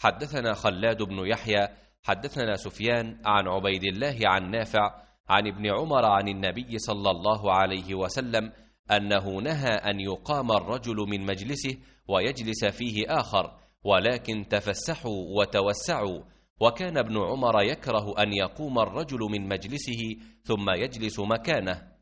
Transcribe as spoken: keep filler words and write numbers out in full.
حدثنا خلاد بن يحيى حدثنا سفيان عن عبيد الله عن نافع عن ابن عمر عن النبي صلى الله عليه وسلم أنه نهى أن يقام الرجل من مجلسه ويجلس فيه آخر، ولكن تفسحوا وتوسعوا. وكان ابن عمر يكره أن يقوم الرجل من مجلسه ثم يجلس مكانه.